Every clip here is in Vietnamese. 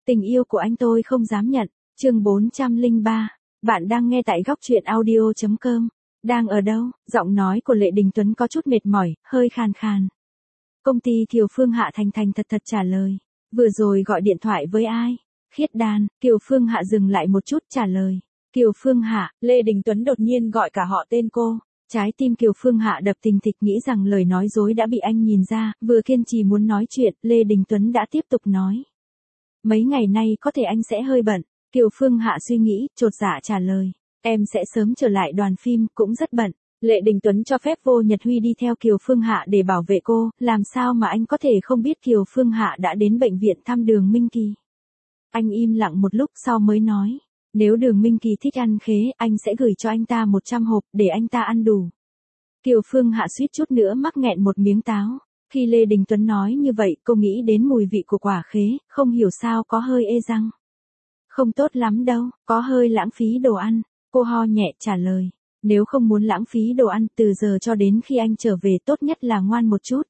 Tình yêu của anh tôi không dám nhận. Chương 403. Bạn đang nghe tại góc truyện audio.com. Đang ở đâu? Giọng nói của Lệ Đình Tuấn có chút mệt mỏi, hơi khàn khàn. Công ty Kiều Phương Hạ thành thành thật thật trả lời. Vừa rồi gọi điện thoại với ai? Khiết Đan. Kiều Phương Hạ dừng lại một chút trả lời. Kiều Phương Hạ. Lệ Đình Tuấn đột nhiên gọi cả họ tên cô. Trái tim Kiều Phương Hạ đập thình thịch, nghĩ rằng lời nói dối đã bị anh nhìn ra, vừa kiên trì muốn nói chuyện, Lệ Đình Tuấn đã tiếp tục nói. Mấy ngày nay có thể anh sẽ hơi bận. Kiều Phương Hạ suy nghĩ, chột dạ trả lời. Em sẽ sớm trở lại đoàn phim, cũng rất bận. Lệ Đình Tuấn cho phép Vô Nhật Huy đi theo Kiều Phương Hạ để bảo vệ cô, làm sao mà anh có thể không biết Kiều Phương Hạ đã đến bệnh viện thăm Đường Minh Kỳ. Anh im lặng một lúc sau mới nói. Nếu Đường Minh Kỳ thích ăn khế, anh sẽ gửi cho anh ta 100 hộp để anh ta ăn đủ. Kiều Phương Hạ suýt chút nữa mắc nghẹn một miếng táo. Khi Lê Đình Tuấn nói như vậy, cô nghĩ đến mùi vị của quả khế, không hiểu sao có hơi ê răng. Không tốt lắm đâu, có hơi lãng phí đồ ăn. Cô ho nhẹ trả lời. Nếu không muốn lãng phí đồ ăn, từ giờ cho đến khi anh trở về tốt nhất là ngoan một chút.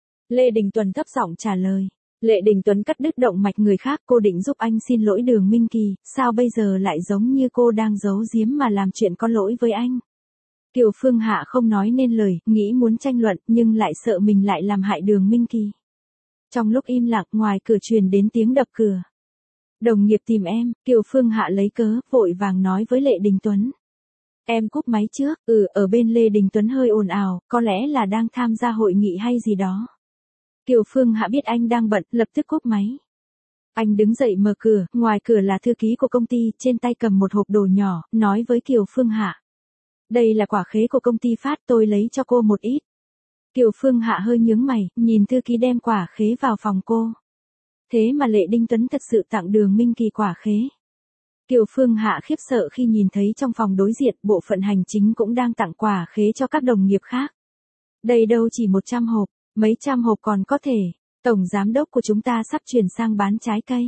Lê Đình Tuấn thấp giọng trả lời. Lệ Đình Tuấn cắt đứt động mạch người khác, cô định giúp anh xin lỗi Đường Minh Kỳ, sao bây giờ lại giống như cô đang giấu giếm mà làm chuyện có lỗi với anh. Kiều Phương Hạ không nói nên lời, nghĩ muốn tranh luận nhưng lại sợ mình lại làm hại Đường Minh Kỳ. Trong lúc im lặng, ngoài cửa truyền đến tiếng đập cửa. Đồng nghiệp tìm em. Kiều Phương Hạ lấy cớ, vội vàng nói với Lệ Đình Tuấn. Em cúp máy trước. Ở bên Lê Đình Tuấn hơi ồn ào, có lẽ là đang tham gia hội nghị hay gì đó. Kiều Phương Hạ biết anh đang bận, lập tức cúp máy. Anh đứng dậy mở cửa, ngoài cửa là thư ký của công ty, trên tay cầm một hộp đồ nhỏ, nói với Kiều Phương Hạ. Đây là quả khế của công ty phát, tôi lấy cho cô một ít. Kiều Phương Hạ hơi nhướng mày, nhìn thư ký đem quả khế vào phòng cô. Thế mà Lệ Đình Tuấn thật sự tặng Đường Minh Kỳ quả khế. Kiều Phương Hạ khiếp sợ khi nhìn thấy trong phòng đối diện, bộ phận hành chính cũng đang tặng quả khế cho các đồng nghiệp khác. Đây đâu chỉ 100 hộp, mấy trăm hộp còn có thể. Tổng giám đốc của chúng ta sắp chuyển sang bán trái cây.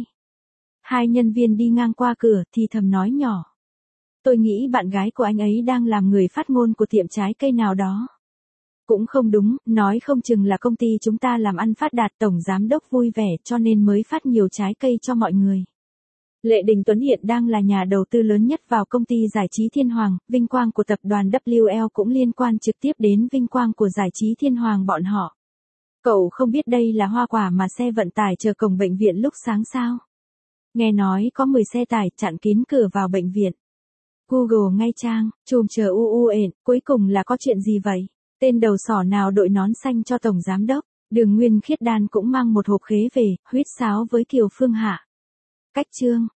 Hai nhân viên đi ngang qua cửa thì thầm nói nhỏ. Tôi nghĩ bạn gái của anh ấy đang làm người phát ngôn của tiệm trái cây nào đó. Cũng không đúng, nói không chừng là công ty chúng ta làm ăn phát đạt, tổng giám đốc vui vẻ cho nên mới phát nhiều trái cây cho mọi người. Lệ Đình Tuấn hiện đang là nhà đầu tư lớn nhất vào công ty giải trí Thiên Hoàng, vinh quang của tập đoàn WL cũng liên quan trực tiếp đến vinh quang của giải trí Thiên Hoàng bọn họ. Cậu không biết đây là hoa quả mà xe vận tải chờ cổng bệnh viện lúc sáng sao? Nghe nói có 10 xe tải chặn kín cửa vào bệnh viện. Google ngay trang, chùm chờ cuối cùng là có chuyện gì vậy? Tên đầu sỏ nào đội nón xanh cho tổng giám đốc? Đường Nguyên Khiết Đan cũng mang một hộp khế về, huýt sáo với Kiều Phương Hạ. Cách chương,